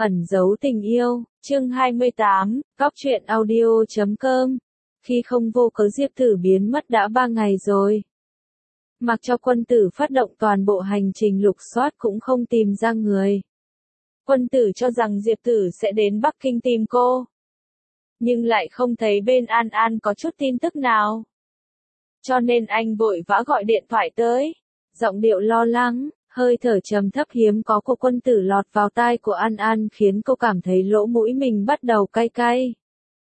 Ẩn giấu tình yêu, chương 28, Góc truyện audio.com. Khi không vô cớ Diệp Tử biến mất đã 3 ngày rồi. Mặc cho quân tử phát động toàn bộ hành trình lục soát cũng không tìm ra người. Quân tử cho rằng Diệp Tử sẽ đến Bắc Kinh tìm cô. Nhưng lại không thấy bên An An có chút tin tức nào. Cho nên anh vội vã gọi điện thoại tới. Giọng điệu lo lắng, hơi thở trầm thấp hiếm có của quân tử lọt vào tai của An An khiến cô cảm thấy lỗ mũi mình bắt đầu cay cay.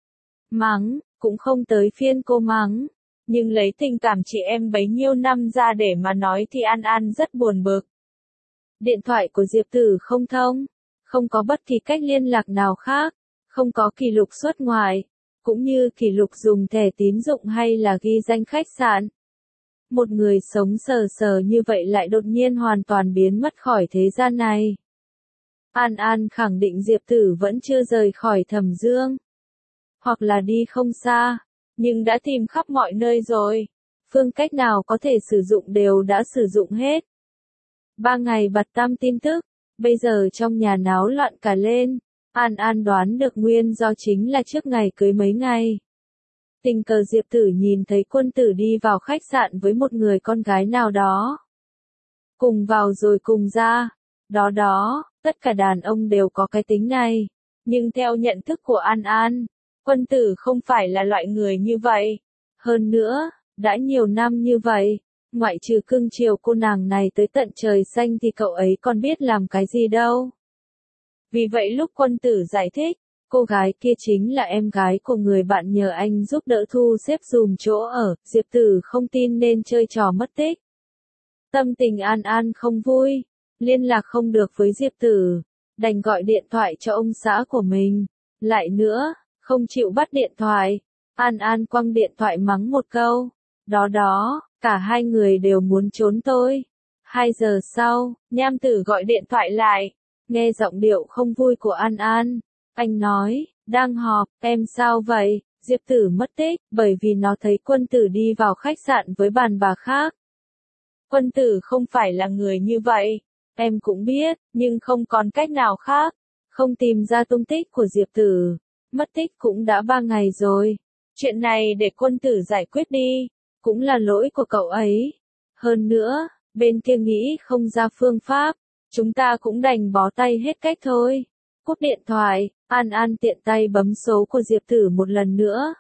Mắng, cũng không tới phiên cô mắng. Nhưng lấy tình cảm chị em bấy nhiêu năm ra để mà nói thì An An rất buồn bực. Điện thoại của Diệp Tử không thông, không có bất kỳ cách liên lạc nào khác, không có kỷ lục xuất ngoại, cũng như kỷ lục dùng thẻ tín dụng hay là ghi danh khách sạn. Một người sống sờ sờ như vậy lại đột nhiên hoàn toàn biến mất khỏi thế gian này. An An khẳng định Diệp Tử vẫn chưa rời khỏi Thẩm Dương. Hoặc là đi không xa, nhưng đã tìm khắp mọi nơi rồi. Phương cách nào có thể sử dụng đều đã sử dụng hết. 3 ngày bặt tăm tin tức, bây giờ trong nhà náo loạn cả lên. An An đoán được nguyên do chính là trước ngày cưới mấy ngày. Tình cờ Diệp Tử nhìn thấy quân tử đi vào khách sạn với một người con gái nào đó. Cùng vào rồi cùng ra. Đó, tất cả đàn ông đều có cái tính này. Nhưng theo nhận thức của An An, quân tử không phải là loại người như vậy. Hơn nữa, đã nhiều năm như vậy, ngoại trừ cưng chiều cô nàng này tới tận trời xanh thì cậu ấy còn biết làm cái gì đâu. Vì vậy lúc quân tử giải thích, cô gái kia chính là em gái của người bạn nhờ anh giúp đỡ thu xếp dùm chỗ ở, Diệp Tử không tin nên chơi trò mất tích. Tâm tình An An không vui, liên lạc không được với Diệp Tử, đành gọi điện thoại cho ông xã của mình. Lại nữa, không chịu bắt điện thoại, An An quăng điện thoại mắng một câu. Đó, cả hai người đều muốn trốn tôi. 2 giờ sau, Nham Tử gọi điện thoại lại, nghe giọng điệu không vui của An An. Anh nói, đang họp, em sao vậy? Diệp Tử mất tích, bởi vì nó thấy quân tử đi vào khách sạn với đàn bà khác. Quân tử không phải là người như vậy, em cũng biết, nhưng không còn cách nào khác. Không tìm ra tung tích của Diệp Tử, mất tích cũng đã 3 ngày rồi. Chuyện này để quân tử giải quyết đi, cũng là lỗi của cậu ấy. Hơn nữa, bên kia nghĩ không ra phương pháp, chúng ta cũng đành bó tay hết cách thôi. Cúp điện thoại, An An tiện tay bấm số của Diệp Tử một lần nữa.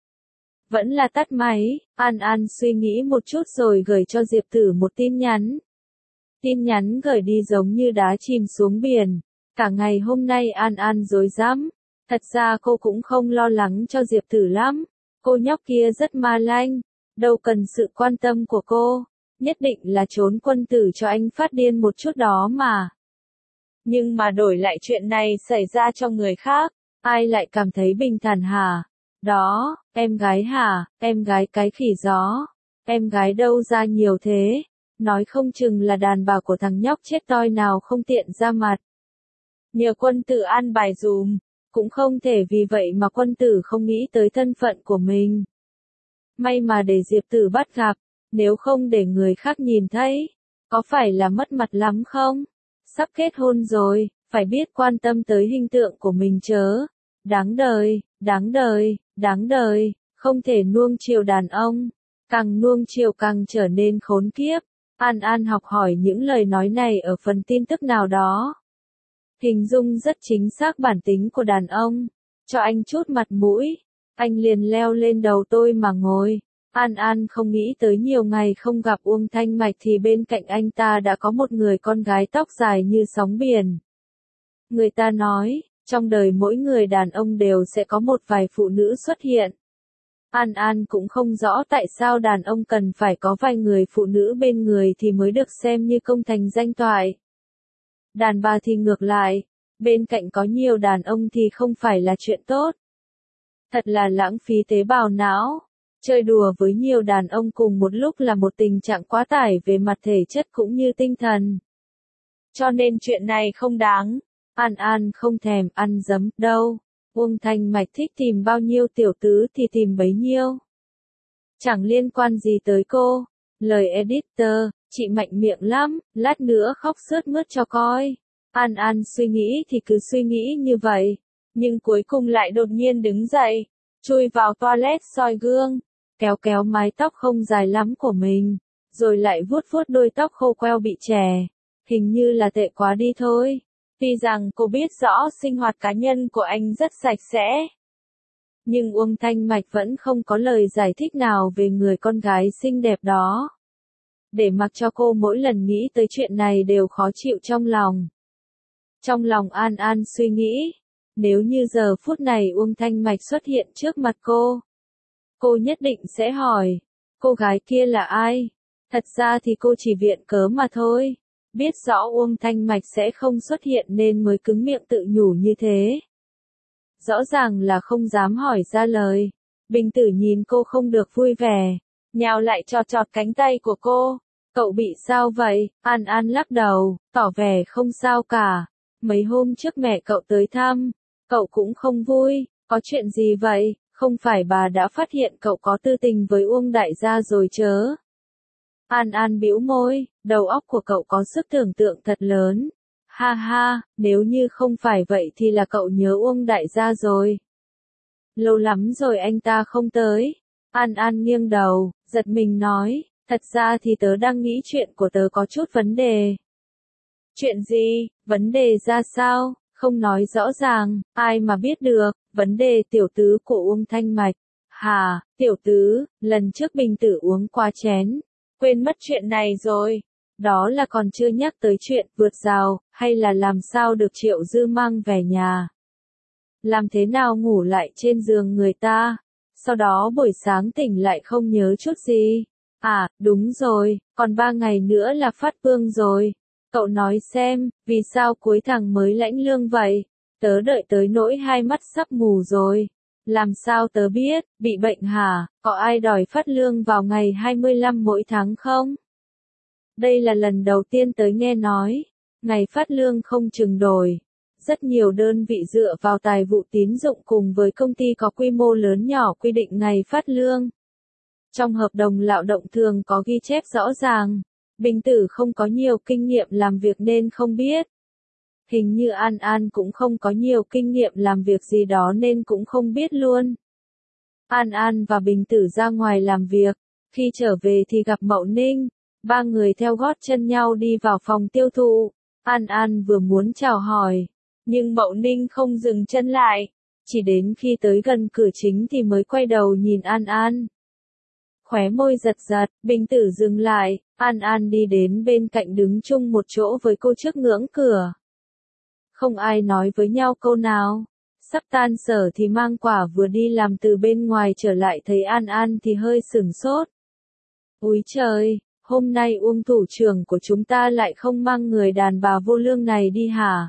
Vẫn là tắt máy, An An suy nghĩ một chút rồi gửi cho Diệp Tử một tin nhắn. Tin nhắn gửi đi giống như đá chìm xuống biển. Cả ngày hôm nay An An rối rắm. Thật ra cô cũng không lo lắng cho Diệp Tử lắm. Cô nhóc kia rất ma lanh, đâu cần sự quan tâm của cô. Nhất định là trốn quân tử cho anh phát điên một chút đó mà. Nhưng mà đổi lại chuyện này xảy ra cho người khác, ai lại cảm thấy bình thản hả? Đó, em gái hả, em gái cái khỉ gió. Em gái đâu ra nhiều thế? Nói không chừng là đàn bà của thằng nhóc chết toi nào không tiện ra mặt. Nhờ quân tử an bài dùm, cũng không thể vì vậy mà quân tử không nghĩ tới thân phận của mình. May mà để Diệp Tử bắt gặp, nếu không để người khác nhìn thấy, có phải là mất mặt lắm không? Sắp kết hôn rồi, phải biết quan tâm tới hình tượng của mình chớ. Đáng đời, không thể nuông chiều đàn ông. Càng nuông chiều càng trở nên khốn kiếp. An An học hỏi những lời nói này ở phần tin tức nào đó. Hình dung rất chính xác bản tính của đàn ông. Cho anh chút mặt mũi, anh liền leo lên đầu tôi mà ngồi. An An không nghĩ tới nhiều ngày không gặp Uông Thanh Mạch thì bên cạnh anh ta đã có một người con gái tóc dài như sóng biển. Người ta nói, trong đời mỗi người đàn ông đều sẽ có một vài phụ nữ xuất hiện. An An cũng không rõ tại sao đàn ông cần phải có vài người phụ nữ bên người thì mới được xem như công thành danh toại. Đàn bà thì ngược lại, bên cạnh có nhiều đàn ông thì không phải là chuyện tốt. Thật là lãng phí tế bào não. Chơi đùa với nhiều đàn ông cùng một lúc là một tình trạng quá tải về mặt thể chất cũng như tinh thần. Cho nên chuyện này không đáng. An An không thèm ăn dấm đâu. Uông Thanh Mạch thích tìm bao nhiêu tiểu tứ thì tìm bấy nhiêu. Chẳng liên quan gì tới cô. Lời editor, chị mạnh miệng lắm, lát nữa khóc sướt mướt cho coi. An An suy nghĩ thì cứ suy nghĩ như vậy, nhưng cuối cùng lại đột nhiên đứng dậy, chui vào toilet soi gương, kéo kéo mái tóc không dài lắm của mình, rồi lại vuốt vuốt đôi tóc khô queo bị chẻ. Hình như là tệ quá đi thôi. Tuy rằng cô biết rõ sinh hoạt cá nhân của anh rất sạch sẽ, nhưng Uông Thanh Mạch vẫn không có lời giải thích nào về người con gái xinh đẹp đó. Để mặc cho cô mỗi lần nghĩ tới chuyện này đều khó chịu trong lòng. Trong lòng An An suy nghĩ, nếu như giờ phút này Uông Thanh Mạch xuất hiện trước mặt cô nhất định sẽ hỏi, cô gái kia là ai? Thật ra thì cô chỉ viện cớ mà thôi. Biết rõ Uông Thanh Mạch sẽ không xuất hiện nên mới cứng miệng tự nhủ như thế. Rõ ràng là không dám hỏi ra lời. Bình Tử nhìn cô không được vui vẻ, nhào lại chọt chọt cánh tay của cô. Cậu bị sao vậy? An An lắc đầu, tỏ vẻ không sao cả. Mấy hôm trước mẹ cậu tới thăm, cậu cũng không vui. Có chuyện gì vậy? Không phải bà đã phát hiện cậu có tư tình với Uông đại gia rồi chớ? An An bĩu môi, đầu óc của cậu có sức tưởng tượng thật lớn. Ha ha, nếu như không phải vậy thì là cậu nhớ Uông đại gia rồi. Lâu lắm rồi anh ta không tới. An An nghiêng đầu, giật mình nói, thật ra thì tớ đang nghĩ chuyện của tớ có chút vấn đề. Chuyện gì? Vấn đề ra sao? Không nói rõ ràng, ai mà biết được. Vấn đề tiểu tứ của Uông Thanh Mạch. Hà, tiểu tứ, lần trước Bình Tử uống qua chén. Quên mất chuyện này rồi. Đó là còn chưa nhắc tới chuyện vượt rào, hay là làm sao được Triệu Dư mang về nhà. Làm thế nào ngủ lại trên giường người ta. Sau đó buổi sáng tỉnh lại không nhớ chút gì. À, đúng rồi, còn 3 ngày nữa là phát vương rồi. Cậu nói xem, vì sao cuối tháng mới lãnh lương vậy? Tớ đợi tới nỗi hai mắt sắp mù rồi. Làm sao tớ biết, bị bệnh hả? Có ai đòi phát lương vào ngày 25 mỗi tháng không? Đây là lần đầu tiên tớ nghe nói. Ngày phát lương không chừng đổi. Rất nhiều đơn vị dựa vào tài vụ tín dụng cùng với công ty có quy mô lớn nhỏ quy định ngày phát lương. Trong hợp đồng lao động thường có ghi chép rõ ràng. Bình Tử không có nhiều kinh nghiệm làm việc nên không biết. Hình như An An cũng không có nhiều kinh nghiệm làm việc gì đó nên cũng không biết luôn. An An và Bình Tử ra ngoài làm việc, khi trở về thì gặp Mậu Ninh, ba người theo gót chân nhau đi vào phòng tiêu thụ. An An vừa muốn chào hỏi, nhưng Mậu Ninh không dừng chân lại, chỉ đến khi tới gần cửa chính thì mới quay đầu nhìn An An. Khóe môi giật giật, Bình Tử dừng lại, An An đi đến bên cạnh đứng chung một chỗ với cô trước ngưỡng cửa. Không ai nói với nhau câu nào. Sắp tan sở thì Mang Quả vừa đi làm từ bên ngoài trở lại thấy An An thì hơi sửng sốt. Úi trời, hôm nay Uông thủ trưởng của chúng ta lại không mang người đàn bà vô lương này đi hả?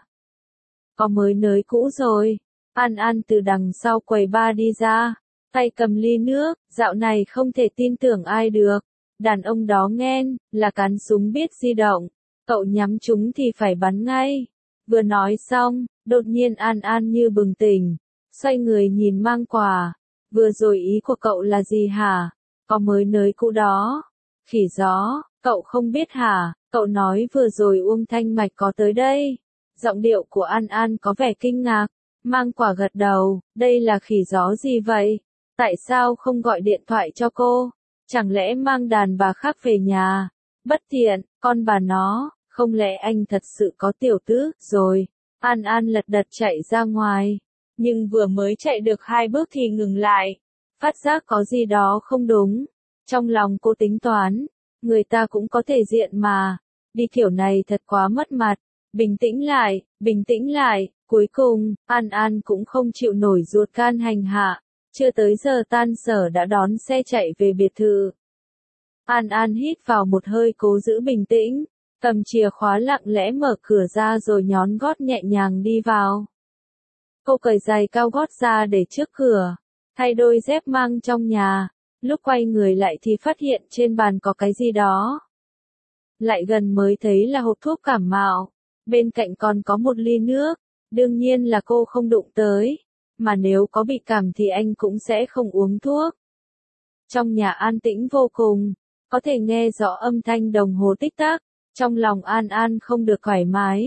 Có mới nới cũ rồi. An An từ đằng sau quầy bar đi ra, tay cầm ly nước, dạo này không thể tin tưởng ai được. Đàn ông đó nghen, là cán súng biết di động, cậu nhắm chúng thì phải bắn ngay. Vừa nói xong, đột nhiên An An như bừng tỉnh, xoay người nhìn Mang Quả. Vừa rồi ý của cậu là gì hả? Có mới nới cũ đó. Khỉ gió, cậu không biết hả? Cậu nói vừa rồi Uông Thanh Mạch có tới đây. Giọng điệu của An An có vẻ kinh ngạc. Mang Quả gật đầu, đây là khỉ gió gì vậy? Tại sao không gọi điện thoại cho cô? Chẳng lẽ mang đàn bà khác về nhà? Bất tiện, con bà nó, không lẽ anh thật sự có tiểu tứ, rồi. An An lật đật chạy ra ngoài, nhưng vừa mới chạy được 2 bước thì ngừng lại. Phát giác có gì đó không đúng. Trong lòng cô tính toán, người ta cũng có thể diện mà. Đi kiểu này thật quá mất mặt. Bình tĩnh lại, cuối cùng, An An cũng không chịu nổi ruột gan hành hạ. Chưa tới giờ tan sở đã đón xe chạy về biệt thự. An An hít vào một hơi cố giữ bình tĩnh, cầm chìa khóa lặng lẽ mở cửa ra rồi nhón gót nhẹ nhàng đi vào. Cô cởi giày cao gót ra để trước cửa, thay đôi dép mang trong nhà, lúc quay người lại thì phát hiện trên bàn có cái gì đó. Lại gần mới thấy là hộp thuốc cảm mạo, bên cạnh còn có một ly nước, đương nhiên là cô không đụng tới. Mà nếu có bị cảm thì anh cũng sẽ không uống thuốc. Trong nhà an tĩnh vô cùng, có thể nghe rõ âm thanh đồng hồ tích tắc, trong lòng An An không được thoải mái.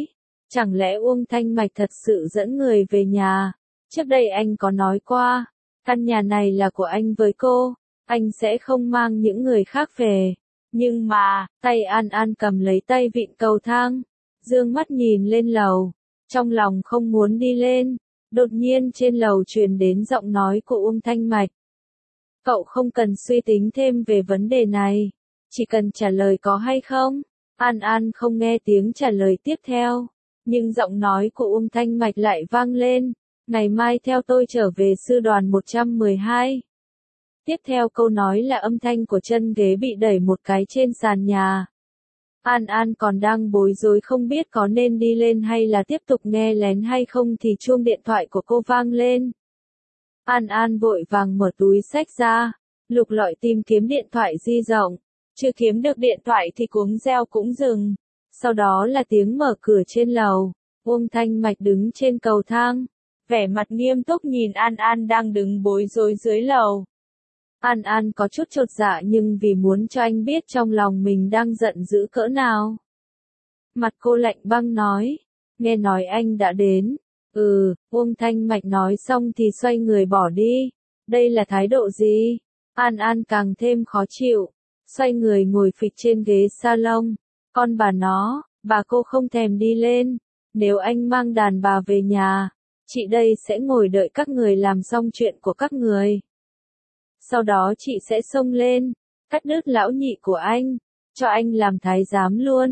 Chẳng lẽ Uông Thanh Mạch thật sự dẫn người về nhà? Trước đây anh có nói qua, căn nhà này là của anh với cô, anh sẽ không mang những người khác về. Nhưng mà, tay An An cầm lấy tay vịn cầu thang, dương mắt nhìn lên lầu, trong lòng không muốn đi lên. Đột nhiên trên lầu truyền đến giọng nói của Uông Thanh Mạch. Cậu không cần suy tính thêm về vấn đề này, chỉ cần trả lời có hay không. An An không nghe tiếng trả lời tiếp theo, nhưng giọng nói của Uông Thanh Mạch lại vang lên, ngày mai theo tôi trở về sư đoàn 112. Tiếp theo câu nói là âm thanh của chân ghế bị đẩy một cái trên sàn nhà. An An còn đang bối rối không biết có nên đi lên hay là tiếp tục nghe lén hay không thì chuông điện thoại của cô vang lên. An An vội vàng mở túi xách ra, lục lọi tìm kiếm điện thoại di động, chưa kiếm được điện thoại thì cuống reo cũng dừng. Sau đó là tiếng mở cửa trên lầu, Uông Thanh Mạch đứng trên cầu thang, vẻ mặt nghiêm túc nhìn An An đang đứng bối rối dưới lầu. An An có chút chột dạ nhưng vì muốn cho anh biết trong lòng mình đang giận dữ cỡ nào. Mặt cô lạnh băng nói, nghe nói anh đã đến. Uông Thanh Mạch nói xong thì xoay người bỏ đi. Đây là thái độ gì? An An càng thêm khó chịu, xoay người ngồi phịch trên ghế salon. Con bà nó, bà cô không thèm đi lên. Nếu anh mang đàn bà về nhà, chị đây sẽ ngồi đợi các người làm xong chuyện của các người. Sau đó chị sẽ xông lên, cắt đứt lão nhị của anh, cho anh làm thái giám luôn.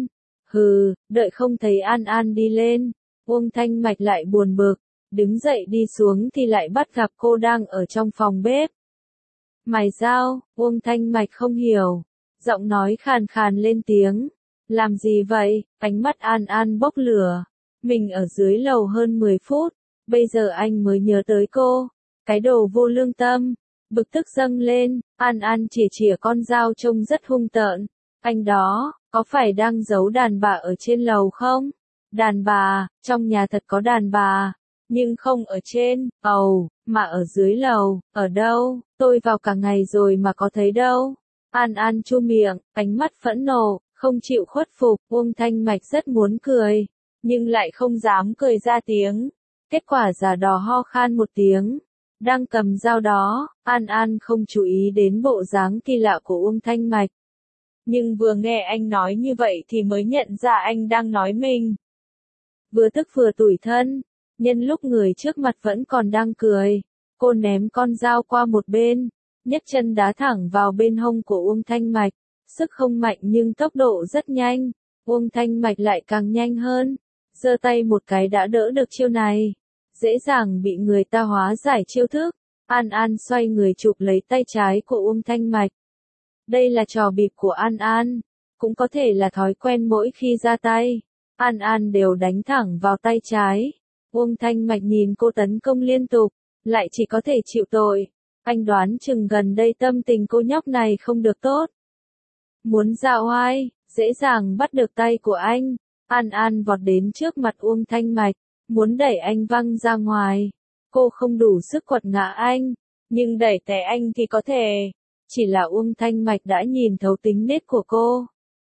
Đợi không thấy An An đi lên, Uông Thanh Mạch lại buồn bực, đứng dậy đi xuống thì lại bắt gặp cô đang ở trong phòng bếp. Mày sao? Uông Thanh Mạch không hiểu, giọng nói khàn khàn lên tiếng. Làm gì vậy? Ánh mắt An An bốc lửa. Mình ở dưới lầu hơn 10 phút, bây giờ anh mới nhớ tới cô. Cái đồ vô lương tâm. Bực tức dâng lên, An An chỉ chìa con dao trông rất hung tợn. Anh đó, có phải đang giấu đàn bà ở trên lầu không? Đàn bà, trong nhà thật có đàn bà, nhưng không ở trên, mà ở dưới lầu, ở đâu? Tôi vào cả ngày rồi mà có thấy đâu. An An chu miệng, ánh mắt phẫn nộ, không chịu khuất phục. Uông Thanh Mạch rất muốn cười, nhưng lại không dám cười ra tiếng. Kết quả giả đò ho khan một tiếng. Đang cầm dao đó, An An không chú ý đến bộ dáng kỳ lạ của Uông Thanh Mạch. Nhưng vừa nghe anh nói như vậy thì mới nhận ra anh đang nói mình. Vừa tức vừa tủi thân, nhân lúc người trước mặt vẫn còn đang cười, cô ném con dao qua một bên, nhấc chân đá thẳng vào bên hông của Uông Thanh Mạch. Sức không mạnh nhưng tốc độ rất nhanh, Uông Thanh Mạch lại càng nhanh hơn, giơ tay một cái đã đỡ được chiêu này. Dễ dàng bị người ta hóa giải chiêu thức. An An xoay người chụp lấy tay trái của Uông Thanh Mạch. Đây là trò bịp của An An, cũng có thể là thói quen mỗi khi ra tay. An An đều đánh thẳng vào tay trái. Uông Thanh Mạch nhìn cô tấn công liên tục, lại chỉ có thể chịu tội. Anh đoán chừng gần đây tâm tình cô nhóc này không được tốt. Muốn ra oai, dễ dàng bắt được tay của anh. An An vọt đến trước mặt Uông Thanh Mạch, muốn đẩy anh văng ra ngoài. Cô không đủ sức quật ngã anh, nhưng đẩy té anh thì có thể. Chỉ là Uông Thanh Mạch đã nhìn thấu tính nết của cô,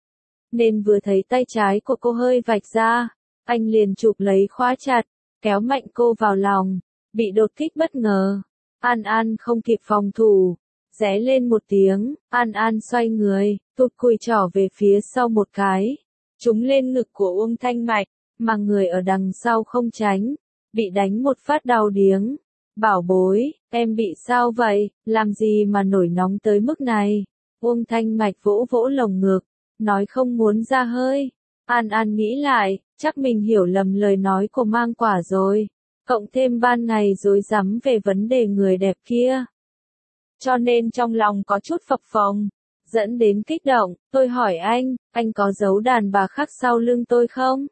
nên vừa thấy tay trái của cô hơi vạch ra, anh liền chụp lấy khóa chặt, kéo mạnh cô vào lòng. Bị đột kích bất ngờ, An An không kịp phòng thủ, ré lên một tiếng, An An xoay người, tụt cùi trỏ về phía sau một cái, trúng lên ngực của Uông Thanh Mạch, mà người ở đằng sau không tránh, bị đánh một phát đau điếng. Bảo bối, em bị sao vậy, làm gì mà nổi nóng tới mức này? Uông Thanh Mạch vỗ vỗ lồng ngực, nói không muốn ra hơi. An An nghĩ lại, chắc mình hiểu lầm lời nói của Mang Quả rồi. Cộng thêm ban ngày rối rắm về vấn đề người đẹp kia, cho nên trong lòng có chút phập phồng, dẫn đến kích động. Tôi hỏi anh có giấu đàn bà khác sau lưng tôi không?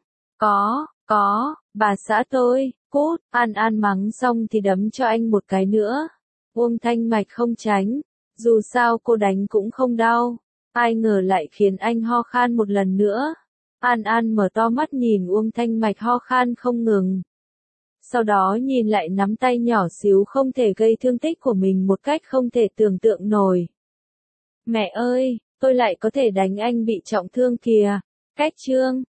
Có, bà xã tôi, cút. An An mắng xong thì đấm cho anh một cái nữa. Uông Thanh Mạch không tránh, dù sao cô đánh cũng không đau. Ai ngờ lại khiến anh ho khan một lần nữa. An An mở to mắt nhìn Uông Thanh Mạch ho khan không ngừng. Sau đó nhìn lại nắm tay nhỏ xíu không thể gây thương tích của mình một cách không thể tưởng tượng nổi. Mẹ ơi, tôi lại có thể đánh anh bị trọng thương kìa. Cách chương